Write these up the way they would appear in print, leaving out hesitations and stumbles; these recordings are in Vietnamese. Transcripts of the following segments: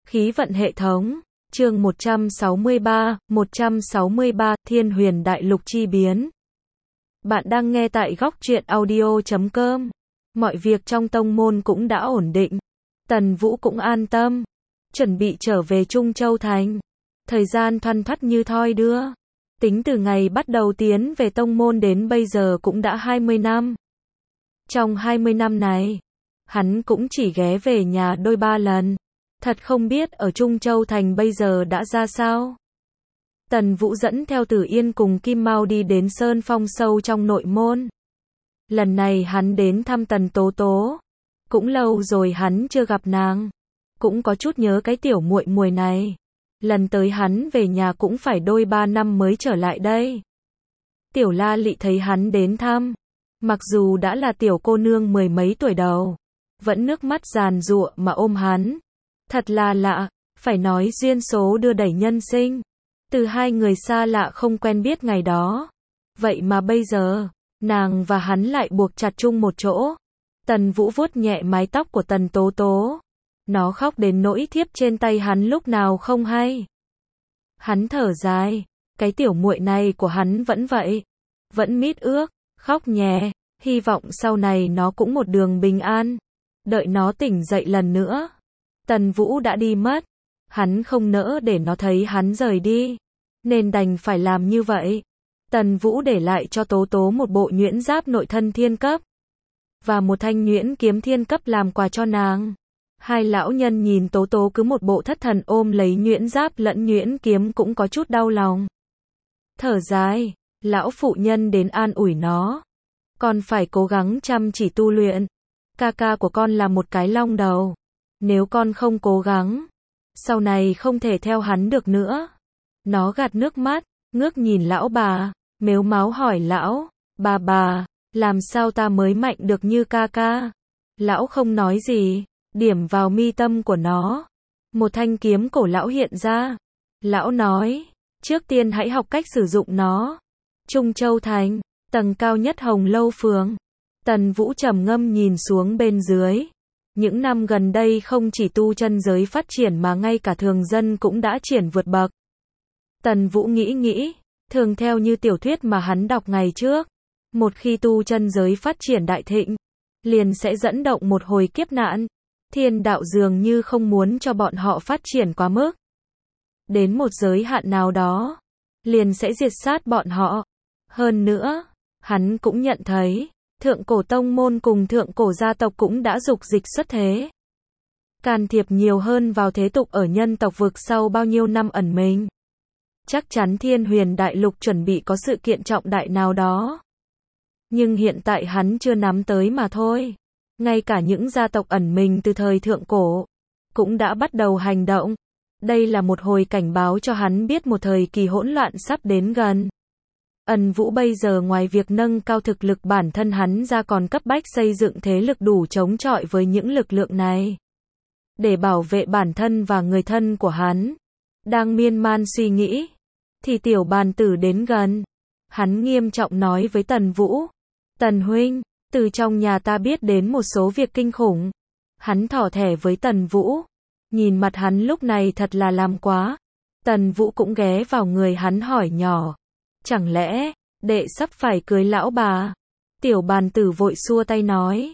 Khí vận hệ thống, chương 163, Thiên Huyền Đại Lục chi biến. Bạn đang nghe tại góc truyện audio.com. Mọi việc trong tông môn cũng đã ổn định. Tần Vũ cũng an tâm, chuẩn bị trở về Trung Châu Thành. Thời gian thoăn thoắt như thoi đưa. Tính từ ngày bắt đầu tiến về tông môn đến bây giờ cũng đã 20 năm. Trong 20 năm này, hắn cũng chỉ ghé về nhà đôi ba lần. Thật không biết ở Trung Châu Thành bây giờ đã ra sao. Tần Vũ dẫn theo Tử Yên cùng Kim Mao đi đến Sơn Phong sâu trong nội môn. Lần này hắn đến thăm Tần Tố Tố. Cũng lâu rồi hắn chưa gặp nàng. Cũng có chút nhớ cái tiểu muội muội này. Lần tới hắn về nhà cũng phải đôi 3 năm mới trở lại đây. Tiểu La Lị thấy hắn đến thăm. Mặc dù đã là tiểu cô nương mười mấy tuổi đầu. Vẫn nước mắt giàn giụa mà ôm hắn. Thật là lạ, phải nói duyên số đưa đẩy nhân sinh. Từ hai người xa lạ không quen biết ngày đó. Vậy mà bây giờ, nàng và hắn lại buộc chặt chung một chỗ. Tần Vũ vuốt nhẹ mái tóc của Tần Tố Tố. Nó khóc đến nỗi thiếp trên tay hắn lúc nào không hay. Hắn thở dài, cái tiểu muội này của hắn vẫn vậy. Vẫn mít ướt, khóc nhè, hy vọng sau này nó cũng một đường bình an. Đợi nó tỉnh dậy lần nữa. Tần Vũ đã đi mất. Hắn không nỡ để nó thấy hắn rời đi. Nên đành phải làm như vậy. Tần Vũ để lại cho Tố Tố một bộ nhuyễn giáp nội thân thiên cấp. Và một thanh nhuyễn kiếm thiên cấp làm quà cho nàng. Hai lão nhân nhìn Tố Tố cứ một bộ thất thần ôm lấy nhuyễn giáp lẫn nhuyễn kiếm cũng có chút đau lòng. Thở dài, lão phụ nhân đến an ủi nó. Con phải cố gắng chăm chỉ tu luyện. Ca ca của con là một cái long đầu. Nếu con không cố gắng, sau này không thể theo hắn được nữa. Nó gạt nước mắt, ngước nhìn lão bà, mếu máo hỏi lão, bà, làm sao ta mới mạnh được như ca ca? Lão không nói gì, điểm vào mi tâm của nó. Một thanh kiếm cổ lão hiện ra. Lão nói, trước tiên hãy học cách sử dụng nó. Trung Châu Thành, tầng cao nhất Hồng Lâu Phường. Tần Vũ trầm ngâm nhìn xuống bên dưới. Những năm gần đây không chỉ tu chân giới phát triển mà ngay cả thường dân cũng đã triển vượt bậc. Tần Vũ nghĩ, thường theo như tiểu thuyết mà hắn đọc ngày trước. Một khi tu chân giới phát triển đại thịnh, liền sẽ dẫn động một hồi kiếp nạn. Thiên đạo dường như không muốn cho bọn họ phát triển quá mức. Đến một giới hạn nào đó, liền sẽ diệt sát bọn họ. Hơn nữa, hắn cũng nhận thấy, thượng cổ tông môn cùng thượng cổ gia tộc cũng đã dục dịch xuất thế. Can thiệp nhiều hơn vào thế tục ở nhân tộc vực sau bao nhiêu năm ẩn mình. Chắc chắn Thiên Huyền Đại Lục chuẩn bị có sự kiện trọng đại nào đó. Nhưng hiện tại hắn chưa nắm tới mà thôi. Ngay cả những gia tộc ẩn mình từ thời thượng cổ, cũng đã bắt đầu hành động. Đây là một hồi cảnh báo cho hắn biết một thời kỳ hỗn loạn sắp đến gần. Ân Vũ bây giờ ngoài việc nâng cao thực lực bản thân hắn ra còn cấp bách xây dựng thế lực đủ chống chọi với những lực lượng này. Để bảo vệ bản thân và người thân của hắn. Đang miên man suy nghĩ, thì Tiểu Bàn Tử đến gần. Hắn nghiêm trọng nói với Tần Vũ. Tần huynh, từ trong nhà ta biết đến một số việc kinh khủng. Hắn thỏ thẻ với Tần Vũ. Nhìn mặt hắn lúc này thật là làm quá. Tần Vũ cũng ghé vào người hắn hỏi nhỏ. Chẳng lẽ, đệ sắp phải cưới lão bà? Tiểu Bàn Tử vội xua tay nói.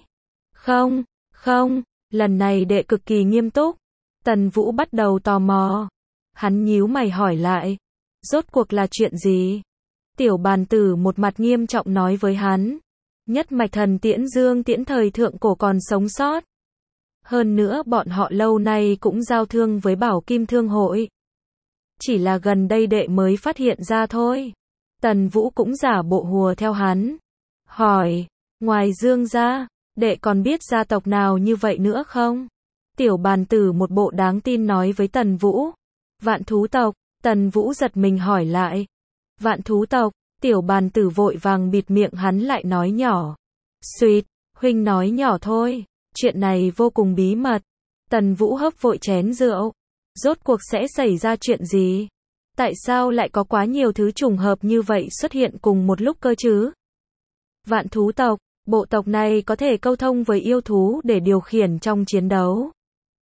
Không, lần này đệ cực kỳ nghiêm túc. Tần Vũ bắt đầu tò mò. Hắn nhíu mày hỏi lại. Rốt cuộc là chuyện gì? Tiểu Bàn Tử một mặt nghiêm trọng nói với hắn. Nhất mạch thần Tiễn Dương Tiễn thời thượng cổ còn sống sót. Hơn nữa bọn họ lâu nay cũng giao thương với Bảo Kim Thương Hội. Chỉ là gần đây đệ mới phát hiện ra thôi. Tần Vũ cũng giả bộ hùa theo hắn. Hỏi, ngoài Dương ra, đệ còn biết gia tộc nào như vậy nữa không? Tiểu Bàn Tử một bộ đáng tin nói với Tần Vũ. Vạn thú tộc. Tần Vũ giật mình hỏi lại. Vạn thú tộc. Tiểu Bàn Tử vội vàng bịt miệng hắn lại nói nhỏ. Xuyệt, huynh nói nhỏ thôi. Chuyện này vô cùng bí mật. Tần Vũ hấp vội chén rượu. Rốt cuộc sẽ xảy ra chuyện gì? Tại sao lại có quá nhiều thứ trùng hợp như vậy xuất hiện cùng một lúc cơ chứ? Vạn thú tộc, bộ tộc này có thể câu thông với yêu thú để điều khiển trong chiến đấu.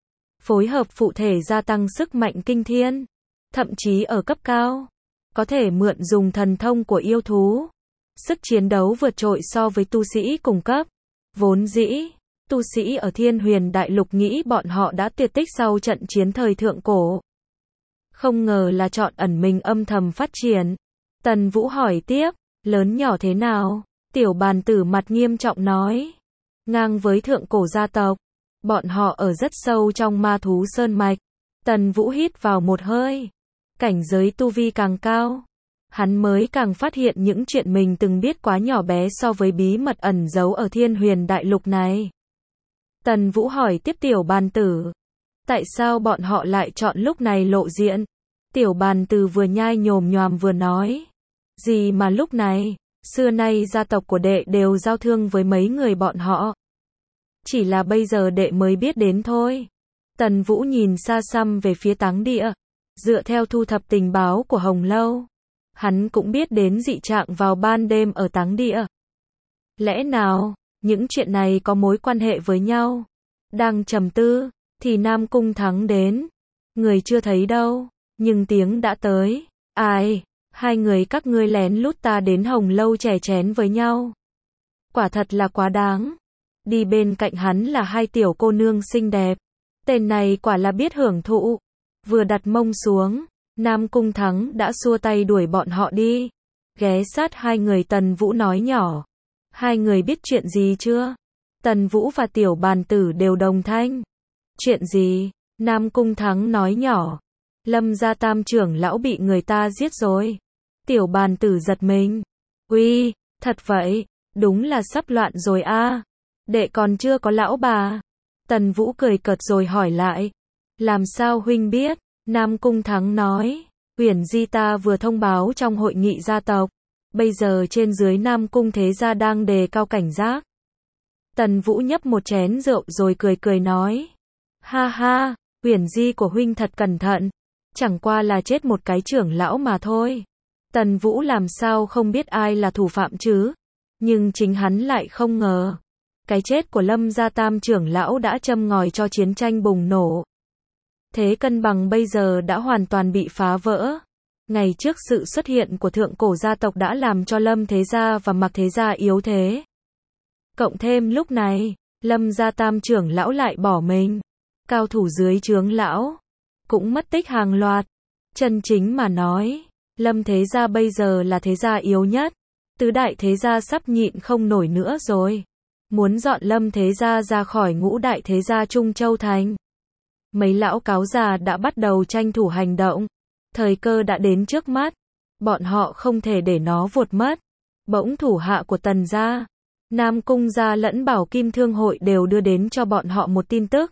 phối hợp phụ thể gia tăng sức mạnh kinh thiên, thậm chí ở cấp cao, có thể mượn dùng thần thông của yêu thú. Sức chiến đấu vượt trội so với tu sĩ cùng cấp. Vốn dĩ, tu sĩ ở Thiên Huyền Đại Lục nghĩ bọn họ đã tuyệt tích sau trận chiến thời thượng cổ. Không ngờ là chọn ẩn mình âm thầm phát triển. Tần Vũ hỏi tiếp, lớn nhỏ thế nào? Tiểu bàn tử mặt nghiêm trọng nói. Ngang với thượng cổ gia tộc. Bọn họ ở rất sâu trong ma thú sơn mạch. Tần Vũ hít vào một hơi. Cảnh giới tu vi càng cao, hắn mới càng phát hiện những chuyện mình từng biết quá nhỏ bé so với bí mật ẩn giấu ở Thiên Huyền Đại Lục này. Tần Vũ hỏi tiếp tiểu bàn tử. Tại sao bọn họ lại chọn lúc này lộ diện? Tiểu bàn tử vừa nhai nhồm nhoàm vừa nói. Gì mà lúc này, xưa nay gia tộc của đệ đều giao thương với mấy người bọn họ. Chỉ là bây giờ đệ mới biết đến thôi. Tần Vũ nhìn xa xăm về phía táng địa. Dựa theo thu thập tình báo của Hồng Lâu, hắn cũng biết đến dị trạng vào ban đêm ở táng địa. Lẽ nào, những chuyện này có mối quan hệ với nhau? Đang trầm tư, thì Nam Cung Thắng đến. Người chưa thấy đâu, nhưng tiếng đã tới. Ai, hai người các ngươi lén lút ta đến Hồng Lâu chè chén với nhau. Quả thật là quá đáng. Đi bên cạnh hắn là hai tiểu cô nương xinh đẹp. Tên này quả là biết hưởng thụ. Vừa đặt mông xuống, Nam Cung Thắng đã xua tay đuổi bọn họ đi. Ghé sát hai người Tần Vũ nói nhỏ. Hai người biết chuyện gì chưa? Tần Vũ và tiểu bàn tử đều đồng thanh. Chuyện gì? Nam Cung Thắng nói nhỏ. Lâm gia tam trưởng lão bị người ta giết rồi. Tiểu bàn tử giật mình. Uy, thật vậy, đúng là sắp loạn rồi a. Đệ còn chưa có lão bà. Tần Vũ cười cợt rồi hỏi lại. Làm sao huynh biết? Nam Cung Thắng nói. Uyển Di ta vừa thông báo trong hội nghị gia tộc. Bây giờ trên dưới Nam Cung thế gia đang đề cao cảnh giác. Tần Vũ nhấp một chén rượu rồi cười cười nói. Ha ha, Uyển Di của huynh thật cẩn thận. Chẳng qua là chết một cái trưởng lão mà thôi. Tần Vũ làm sao không biết ai là thủ phạm chứ? Nhưng chính hắn lại không ngờ. Cái chết của Lâm gia tam trưởng lão đã châm ngòi cho chiến tranh bùng nổ. Thế cân bằng bây giờ đã hoàn toàn bị phá vỡ. Ngày trước sự xuất hiện của thượng cổ gia tộc đã làm cho Lâm thế gia và Mạc thế gia yếu thế. Cộng thêm lúc này, Lâm gia tam trưởng lão lại bỏ mình. Cao thủ dưới trướng lão cũng mất tích hàng loạt. Chân chính mà nói, Lâm thế gia bây giờ là thế gia yếu nhất. Tứ đại thế gia sắp nhịn không nổi nữa rồi. Muốn dọn Lâm thế gia ra khỏi ngũ đại thế gia Trung Châu Thành. Mấy lão cáo già đã bắt đầu tranh thủ hành động. Thời cơ đã đến trước mắt. Bọn họ không thể để nó vụt mất. Bỗng thủ hạ của Tần gia, Nam Cung gia lẫn Bảo Kim Thương hội đều đưa đến cho bọn họ một tin tức.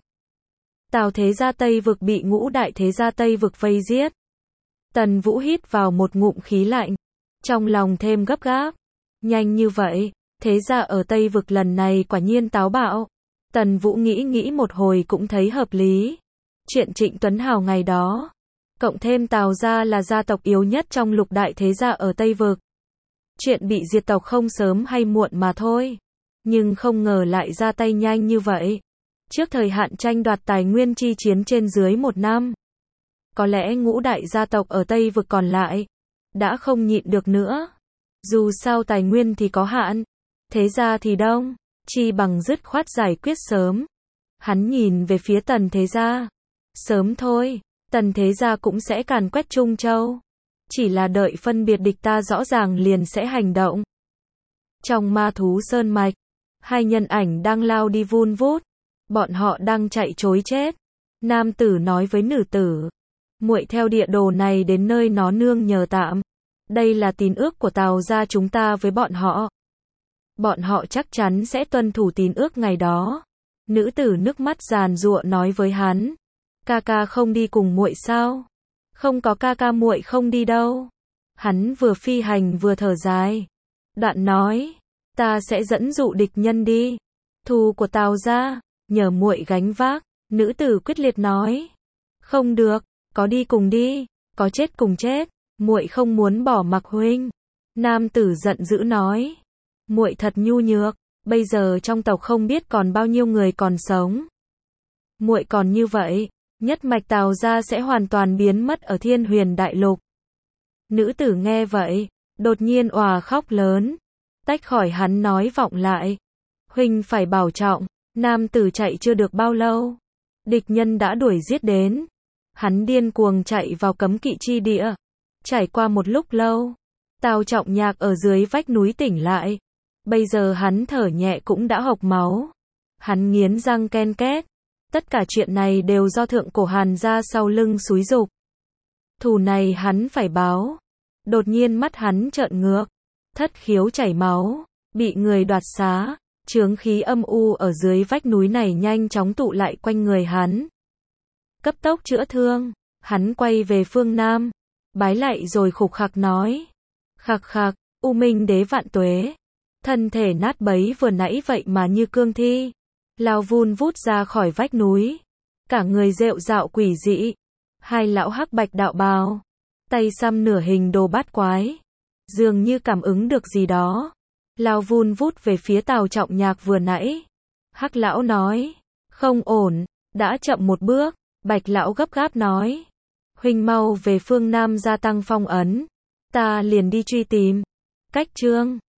Tào thế gia Tây Vực bị ngũ đại thế gia Tây Vực vây giết. Tần Vũ hít vào một ngụm khí lạnh. Trong lòng thêm gấp gáp. Nhanh như vậy, thế gia ở Tây Vực lần này quả nhiên táo bạo. Tần Vũ nghĩ một hồi cũng thấy hợp lý. Chuyện Trịnh Tuấn Hào ngày đó, cộng thêm Tào gia là gia tộc yếu nhất trong lục đại thế gia ở Tây Vực. Chuyện bị diệt tộc không sớm hay muộn mà thôi. Nhưng không ngờ lại ra tay nhanh như vậy. Trước thời hạn tranh đoạt tài nguyên chi chiến trên dưới 1 năm. Có lẽ ngũ đại gia tộc ở Tây Vực còn lại đã không nhịn được nữa. Dù sao tài nguyên thì có hạn, thế gia thì đông, chi bằng dứt khoát giải quyết sớm. Hắn nhìn về phía Tần thế gia. Sớm thôi, Tần thế gia cũng sẽ càn quét Trung Châu. Chỉ là đợi phân biệt địch ta rõ ràng liền sẽ hành động. Trong ma thú sơn mạch, hai nhân ảnh đang lao đi vun vút. Bọn họ đang chạy trối chết. Nam tử nói với nữ tử. Muội theo địa đồ này đến nơi nó nương nhờ tạm. Đây là tín ước của Tào gia chúng ta với bọn họ. Bọn họ chắc chắn sẽ tuân thủ tín ước ngày đó. Nữ tử nước mắt giàn giụa nói với hắn. Ca ca không đi cùng muội sao? Không có ca ca muội không đi đâu. Hắn vừa phi hành vừa thở dài. Đoạn nói. Ta sẽ dẫn dụ địch nhân đi. Thù của Tào gia, nhờ muội gánh vác. Nữ tử quyết liệt nói. Không được, có đi cùng đi, có chết cùng chết. Muội không muốn bỏ mặc huynh. Nam tử giận dữ nói. Muội thật nhu nhược, bây giờ trong tộc không biết còn bao nhiêu người còn sống. Muội còn như vậy, Nhất mạch Tào gia sẽ hoàn toàn biến mất ở Thiên Huyền Đại Lục. Nữ tử nghe vậy, đột nhiên òa khóc lớn, tách khỏi hắn nói vọng lại. Huynh phải bảo trọng, nam tử chạy chưa được bao lâu. Địch nhân đã đuổi giết đến. Hắn điên cuồng chạy vào cấm kỵ chi địa. Trải qua một lúc lâu, Tào Trọng Nhạc ở dưới vách núi tỉnh lại. Bây giờ hắn thở nhẹ cũng đã hộc máu. Hắn nghiến răng ken két. Tất cả chuyện này đều do thượng cổ Hàn gia sau lưng xúi giục. Thù này hắn phải báo. Đột nhiên mắt hắn trợn ngược. Thất khiếu chảy máu. Bị người đoạt xá. Chướng khí âm u ở dưới vách núi này nhanh chóng tụ lại quanh người hắn. Cấp tốc chữa thương. Hắn quay về phương Nam. Bái lạy rồi khục khặc nói. Khặc khặc, U Minh đế vạn tuế. Thân thể nát bấy vừa nãy vậy mà như cương thi. Lao vun vút ra khỏi vách núi. Cả người rệu rạo quỷ dị. Hai lão hắc bạch đạo bào. Tay xăm nửa hình đồ bát quái. Dường như cảm ứng được gì đó. Lao vun vút về phía Tào Trọng Nhạc vừa nãy. Hắc lão nói. Không ổn, đã chậm một bước. Bạch lão gấp gáp nói. Huynh mau về phương Nam gia tăng phong ấn. Ta liền đi truy tìm. Cách chương